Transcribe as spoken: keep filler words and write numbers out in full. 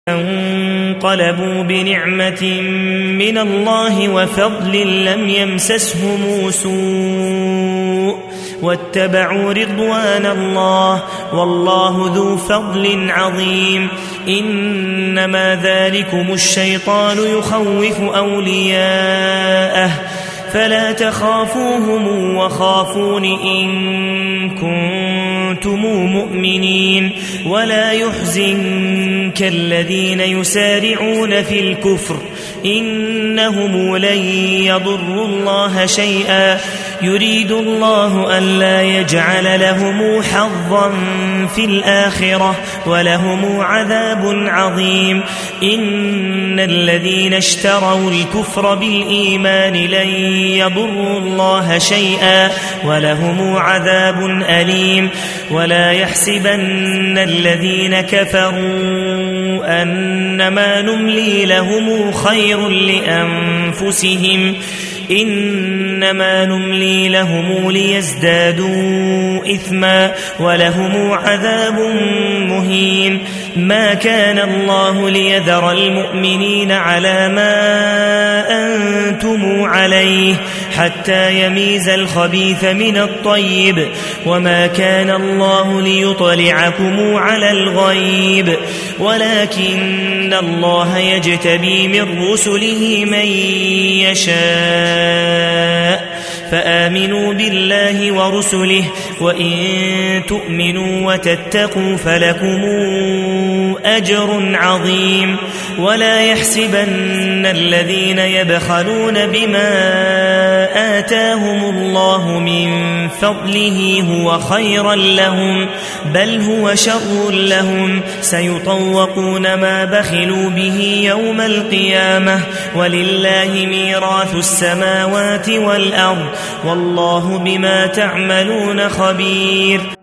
انقلبوا بنعمة من الله وفضل لم يمسسهم سوء واتبعوا رضوان الله والله ذو فضل عظيم. إنما ذلكم الشيطان يخوف أولياءه فلا تخافوهم وخافون إن كنتم مؤمنين. ولا يحزنك الذين يسارعون في الكفر إنهم لن يضروا الله شيئا يريد الله ألا يجعل لهم حظا في الآخرة ولهم عذاب عظيم. إن الذين اشتروا الكفر بالإيمان لن يضروا الله شيئا ولهم عذاب أليم. ولا يحسبن الذين كفروا أنما نملي لهم خير لأنفسهم إنما نملي لهم ليزدادوا إثما ولهم عذاب مهين. ما كان الله ليذر المؤمنين على ما أنتم عليه حتى يميز الخبيث من الطيب وما كان الله ليطلعكم على الغيب ولكن الله يجتبي من رسله من يشاء فآمنوا بالله ورسله وإن تؤمنوا وتتقوا فلكم أجر عظيم. ولا يحسبن الذين يبخلون بما آتاهم الله من فضله هو خيرا لهم بل هو شر لهم سيطوقون ما بخلوا به يوم القيامة ولله ميراث السماوات والأرض والله بما تعملون خبير.